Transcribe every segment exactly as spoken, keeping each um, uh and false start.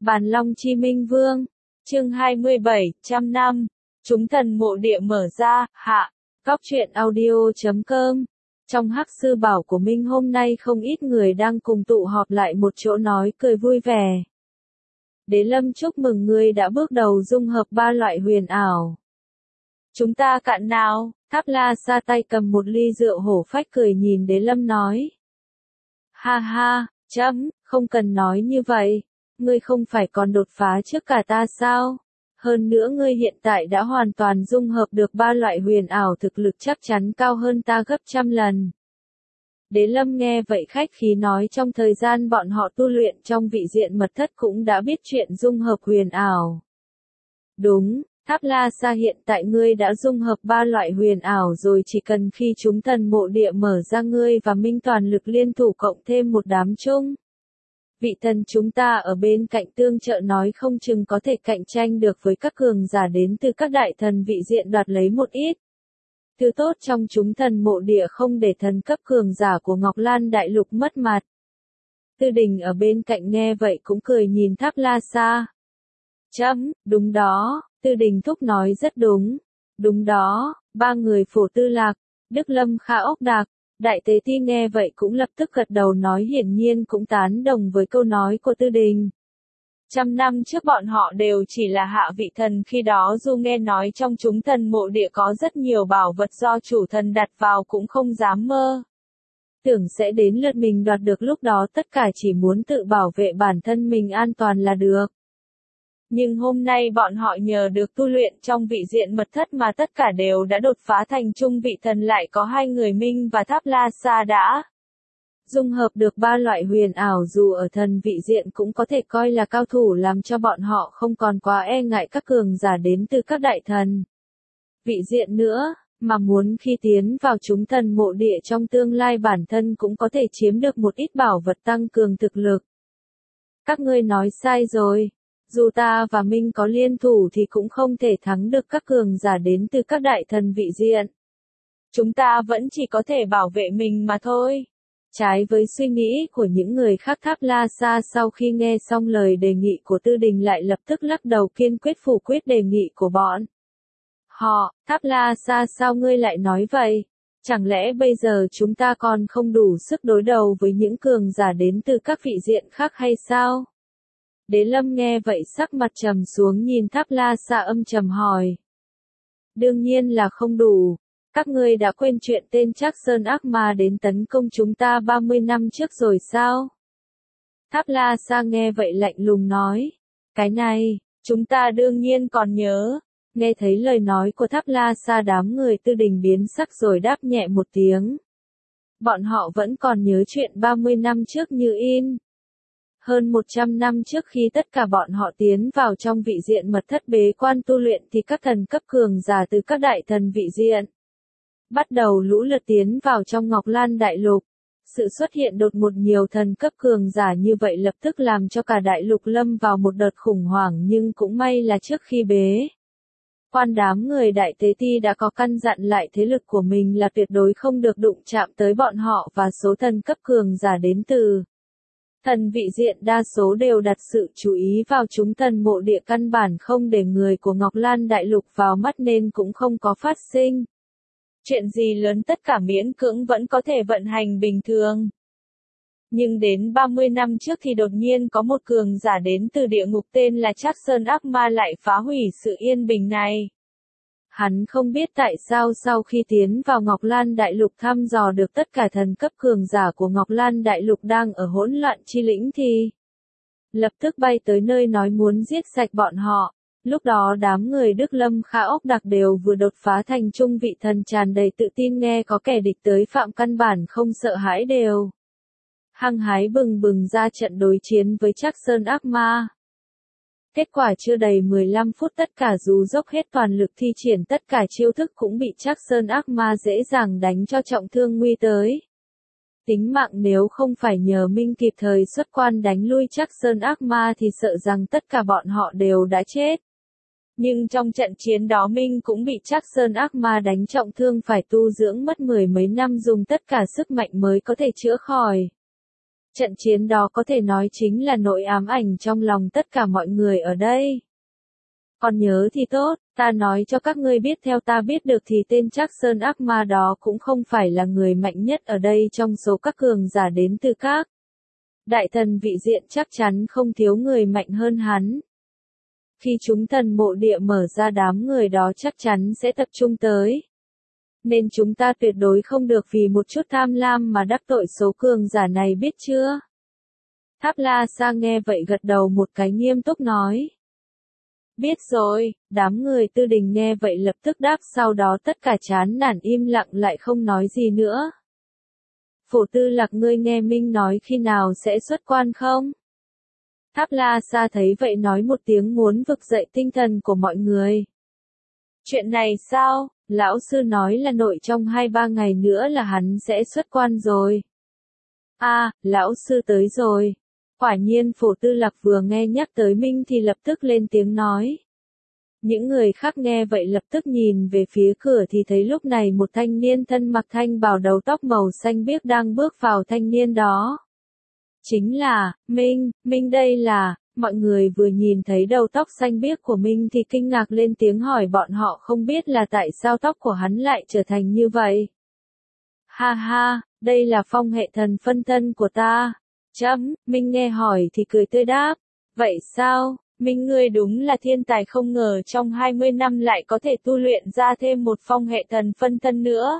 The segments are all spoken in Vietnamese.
Bàn Long Chi Minh Vương, chương hai mươi bảy, trăm năm, chúng thần mộ địa mở ra, hạ, góc truyện audio chấm com. Trong hắc sư bảo của Minh hôm nay không ít người đang cùng tụ họp lại một chỗ nói cười vui vẻ. Đế Lâm chúc mừng ngươi đã bước đầu dung hợp ba loại huyền ảo. Chúng ta cạn nào, Tháp La Sa tay cầm một ly rượu hổ phách cười nhìn Đế Lâm nói. Ha ha, chấm, không cần nói như vậy. Ngươi không phải còn đột phá trước cả ta sao? Hơn nữa ngươi hiện tại đã hoàn toàn dung hợp được ba loại huyền ảo, thực lực chắc chắn cao hơn ta gấp trăm lần. Đế Lâm nghe vậy khách khí nói trong thời gian bọn họ tu luyện trong vị diện mật thất cũng đã biết chuyện dung hợp huyền ảo. Đúng, Tháp La Sa hiện tại ngươi đã dung hợp ba loại huyền ảo rồi, chỉ cần khi chúng thần mộ địa mở ra ngươi và Minh toàn lực liên thủ cộng thêm một đám chung. Vị thần chúng ta ở bên cạnh tương trợ nói không chừng có thể cạnh tranh được với các cường giả đến từ các đại thần vị diện đoạt lấy một ít thứ tốt trong chúng thần mộ địa, không để thần cấp cường giả của Ngọc Lan Đại Lục mất mặt. Tư Đình ở bên cạnh nghe vậy cũng cười nhìn Tháp La Sa. Chấm, đúng đó, Tư Đình thúc nói rất đúng. Đúng đó, ba người Phổ Tư Lạc, Đức Lâm Kha Ốc Đạc, Đại Tế Ti nghe vậy cũng lập tức gật đầu nói hiển nhiên cũng tán đồng với câu nói của Tư Đình. Trăm năm trước bọn họ đều chỉ là hạ vị thần, khi đó dù nghe nói trong chúng thần mộ địa có rất nhiều bảo vật do chủ thần đặt vào cũng không dám mơ tưởng sẽ đến lượt mình đoạt được, lúc đó tất cả chỉ muốn tự bảo vệ bản thân mình an toàn là được. Nhưng hôm nay bọn họ nhờ được tu luyện trong vị diện mật thất mà tất cả đều đã đột phá thành trung vị thần, lại có hai người Minh và Tháp La Sa đã dung hợp được ba loại huyền ảo, dù ở thần vị diện cũng có thể coi là cao thủ, làm cho bọn họ không còn quá e ngại các cường giả đến từ các đại thần vị diện nữa, mà muốn khi tiến vào chúng thần mộ địa trong tương lai bản thân cũng có thể chiếm được một ít bảo vật tăng cường thực lực. Các ngươi nói sai rồi. Dù ta và Minh có liên thủ thì cũng không thể thắng được các cường giả đến từ các đại thần vị diện. Chúng ta vẫn chỉ có thể bảo vệ mình mà thôi. Trái với suy nghĩ của những người khác, Tháp La Sa sau khi nghe xong lời đề nghị của Tư Đình lại lập tức lắc đầu kiên quyết phủ quyết đề nghị của bọn họ. Tháp La Sa, sao ngươi lại nói vậy? Chẳng lẽ bây giờ chúng ta còn không đủ sức đối đầu với những cường giả đến từ các vị diện khác hay sao? Đế Lâm nghe vậy sắc mặt trầm xuống nhìn Tháp La Sa âm trầm hỏi. Đương nhiên là không đủ. Các ngươi đã quên chuyện tên Trác Sơn ác ma đến tấn công chúng ta ba mươi năm trước rồi sao? Tháp La Sa nghe vậy lạnh lùng nói. Cái này, chúng ta đương nhiên còn nhớ. Nghe thấy lời nói của Tháp La Sa, đám người Tư Đình biến sắc rồi đáp nhẹ một tiếng. Bọn họ vẫn còn nhớ chuyện ba mươi năm trước như in. Hơn một trăm năm trước khi tất cả bọn họ tiến vào trong vị diện mật thất bế quan tu luyện thì các thần cấp cường giả từ các đại thần vị diện bắt đầu lũ lượt tiến vào trong Ngọc Lan Đại Lục. Sự xuất hiện đột ngột nhiều thần cấp cường giả như vậy lập tức làm cho cả đại lục lâm vào một đợt khủng hoảng, nhưng cũng may là trước khi bế quan đám người Đại Tế Ti đã có căn dặn lại thế lực của mình là tuyệt đối không được đụng chạm tới bọn họ, và số thần cấp cường giả đến từ thần vị diện đa số đều đặt sự chú ý vào chúng thần mộ địa, căn bản không để người của Ngọc Lan Đại Lục vào mắt nên cũng không có phát sinh chuyện gì lớn, tất cả miễn cưỡng vẫn có thể vận hành bình thường. Nhưng đến ba mươi năm trước thì đột nhiên có một cường giả đến từ địa ngục tên là Trác Sơn ác ma lại phá hủy sự yên bình này. Hắn không biết tại sao sau khi tiến vào Ngọc Lan Đại Lục thăm dò được tất cả thần cấp cường giả của Ngọc Lan Đại Lục đang ở hỗn loạn chi lĩnh thì lập tức bay tới nơi nói muốn giết sạch bọn họ. Lúc đó đám người Đức Lâm Kha Ốc Đạc đều vừa đột phá thành trung vị thần, tràn đầy tự tin, nghe có kẻ địch tới phạm căn bản không sợ hãi, đều hăng hái bừng bừng ra trận đối chiến với Trác Sơn ác ma. Kết quả chưa đầy mười lăm phút, tất cả dù dốc hết toàn lực thi triển tất cả chiêu thức cũng bị Trác Sơn ác ma dễ dàng đánh cho trọng thương nguy tới tính mạng. Nếu không phải nhờ Minh kịp thời xuất quan đánh lui Trác Sơn ác ma thì sợ rằng tất cả bọn họ đều đã chết. Nhưng trong trận chiến đó Minh cũng bị Trác Sơn ác ma đánh trọng thương, phải tu dưỡng mất mười mấy năm, dùng tất cả sức mạnh mới có thể chữa khỏi. Trận chiến đó có thể nói chính là nỗi ám ảnh trong lòng tất cả mọi người ở đây. Còn nhớ thì tốt, ta nói cho các ngươi biết theo ta biết được thì tên Trác Sơn ác ma đó cũng không phải là người mạnh nhất ở đây trong số các cường giả đến từ các đại thần vị diện, chắc chắn không thiếu người mạnh hơn hắn. Khi chúng thần mộ địa mở ra, đám người đó chắc chắn sẽ tập trung tới. Nên chúng ta tuyệt đối không được vì một chút tham lam mà đắc tội số cường giả này, biết chưa? Tháp La Sa nghe vậy gật đầu một cái, nghiêm túc nói. Biết rồi. Đám người Tư Đình nghe vậy lập tức đáp, sau đó tất cả chán nản im lặng lại không nói gì nữa. Phổ Tư Lạc, ngươi nghe Minh nói khi nào sẽ xuất quan không? Tháp La Sa thấy vậy nói một tiếng, muốn vực dậy tinh thần của mọi người. Chuyện này sao? Lão sư nói là nội trong hai ba ngày nữa là hắn sẽ xuất quan rồi. A, à, lão sư tới rồi. Quả nhiên Phổ Tư Lạc vừa nghe nhắc tới Minh thì lập tức lên tiếng nói. Những người khác nghe vậy lập tức nhìn về phía cửa thì thấy lúc này một thanh niên thân mặc thanh bào, đầu tóc màu xanh biếc đang bước vào. Thanh niên đó chính là Minh. Minh đây là... Mọi người vừa nhìn thấy đầu tóc xanh biếc của Minh thì kinh ngạc lên tiếng hỏi bọn họ không biết là tại sao tóc của hắn lại trở thành như vậy. Ha ha, đây là phong hệ thần phân thân của ta. Chấm, Minh nghe hỏi thì cười tươi đáp. Vậy sao, Minh ngươi đúng là thiên tài, không ngờ trong hai mươi năm lại có thể tu luyện ra thêm một phong hệ thần phân thân nữa.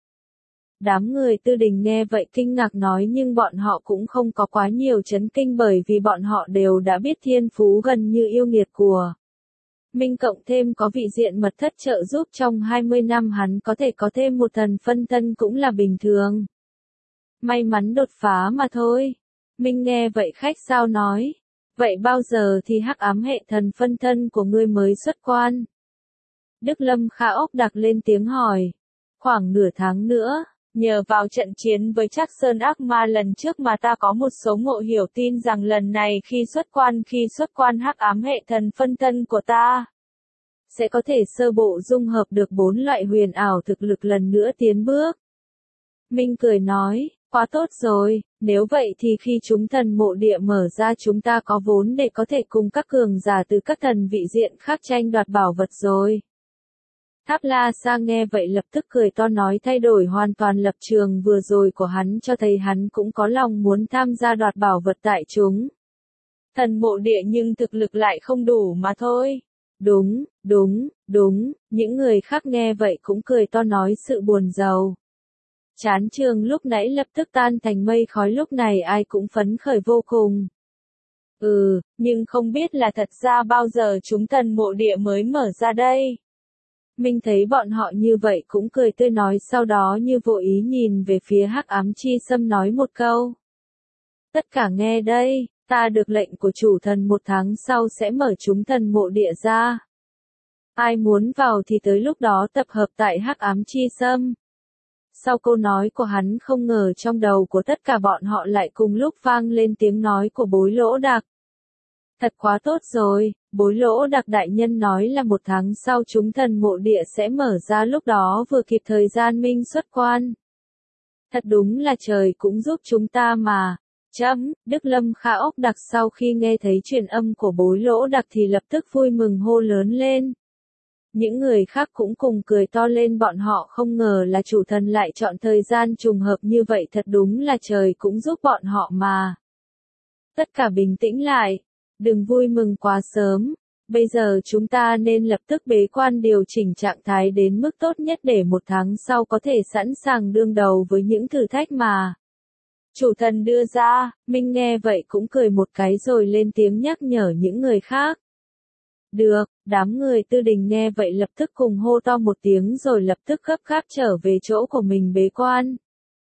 Đám người Tư Đình nghe vậy kinh ngạc nói, nhưng bọn họ cũng không có quá nhiều chấn kinh bởi vì bọn họ đều đã biết thiên phú gần như yêu nghiệt của Minh, cộng thêm có vị diện mật thất trợ giúp, trong hai mươi năm hắn có thể có thêm một thần phân thân cũng là bình thường. May mắn đột phá mà thôi. Minh nghe vậy khách sao nói. Vậy bao giờ thì hắc ám hệ thần phân thân của ngươi mới xuất quan? Đức Lâm Kha ốc đặc lên tiếng hỏi. Khoảng nửa tháng nữa. Nhờ vào trận chiến với Trác Sơn ác ma lần trước mà ta có một số ngộ hiểu, tin rằng lần này khi xuất quan khi xuất quan hắc ám hệ thần phân thân của ta sẽ có thể sơ bộ dung hợp được bốn loại huyền ảo thực lực, lần nữa tiến bước. Minh cười nói, quá tốt rồi, nếu vậy thì khi chúng thần mộ địa mở ra chúng ta có vốn để có thể cùng các cường giả từ các thần vị diện khác tranh đoạt bảo vật rồi. Tháp La Sa nghe vậy lập tức cười to nói, thay đổi hoàn toàn lập trường vừa rồi của hắn, cho thấy hắn cũng có lòng muốn tham gia đoạt bảo vật tại chúng thần mộ địa, nhưng thực lực lại không đủ mà thôi. Đúng, đúng, đúng, những người khác nghe vậy cũng cười to nói, sự buồn rầu chán trường lúc nãy lập tức tan thành mây khói, lúc này ai cũng phấn khởi vô cùng. Ừ, nhưng không biết là thật ra bao giờ chúng thần mộ địa mới mở ra đây? Minh thấy bọn họ như vậy cũng cười tươi nói, sau đó như vô ý nhìn về phía hắc ám chi sâm nói một câu. Tất cả nghe đây, ta được lệnh của chủ thần một tháng sau sẽ mở chúng thần mộ địa ra. Ai muốn vào thì tới lúc đó tập hợp tại hắc ám chi sâm. Sau câu nói của hắn, không ngờ trong đầu của tất cả bọn họ lại cùng lúc vang lên tiếng nói của Bối Lỗ Đặc. Thật quá tốt rồi, Bối Lỗ Đặc đại nhân nói là một tháng sau chúng thần mộ địa sẽ mở ra, lúc đó vừa kịp thời gian Minh xuất quan. Thật đúng là trời cũng giúp chúng ta mà. Chấm, Đức Lâm Kha ốc đặc sau khi nghe thấy truyền âm của Bối Lỗ Đặc thì lập tức vui mừng hô lớn lên. Những người khác cũng cùng cười to lên, bọn họ không ngờ là chủ thần lại chọn thời gian trùng hợp như vậy, thật đúng là trời cũng giúp bọn họ mà. Tất cả bình tĩnh lại, đừng vui mừng quá sớm, bây giờ chúng ta nên lập tức bế quan điều chỉnh trạng thái đến mức tốt nhất để một tháng sau có thể sẵn sàng đương đầu với những thử thách mà chủ thần đưa ra. Minh nghe vậy cũng cười một cái rồi lên tiếng nhắc nhở những người khác. Được, đám người Tư Đình nghe vậy lập tức cùng hô to một tiếng rồi lập tức gấp gáp trở về chỗ của mình bế quan.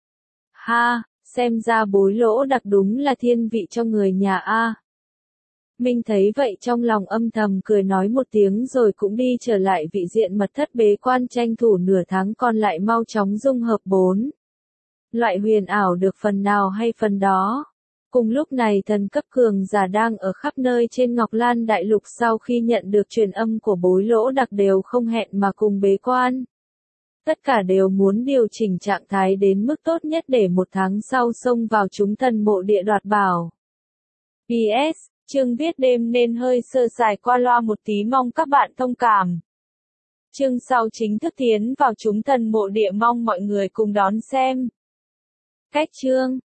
Ha, xem ra Bối Lỗ Đặc đúng là thiên vị cho người nhà A. Minh thấy vậy trong lòng âm thầm cười nói một tiếng rồi cũng đi trở lại vị diện mật thất bế quan, tranh thủ nửa tháng còn lại mau chóng dung hợp bốn loại huyền ảo được phần nào hay phần đó. Cùng lúc này thần cấp cường giả đang ở khắp nơi trên Ngọc Lan Đại Lục sau khi nhận được truyền âm của Bối Lỗ Đặc đều không hẹn mà cùng bế quan. Tất cả đều muốn điều chỉnh trạng thái đến mức tốt nhất để một tháng sau xông vào chúng thần mộ địa đoạt bảo. pê ét, chương viết đêm nên hơi sơ sài qua loa một tí, mong các bạn thông cảm. Chương sau chính thức tiến vào chúng thần mộ địa, mong mọi người cùng đón xem. Cách chương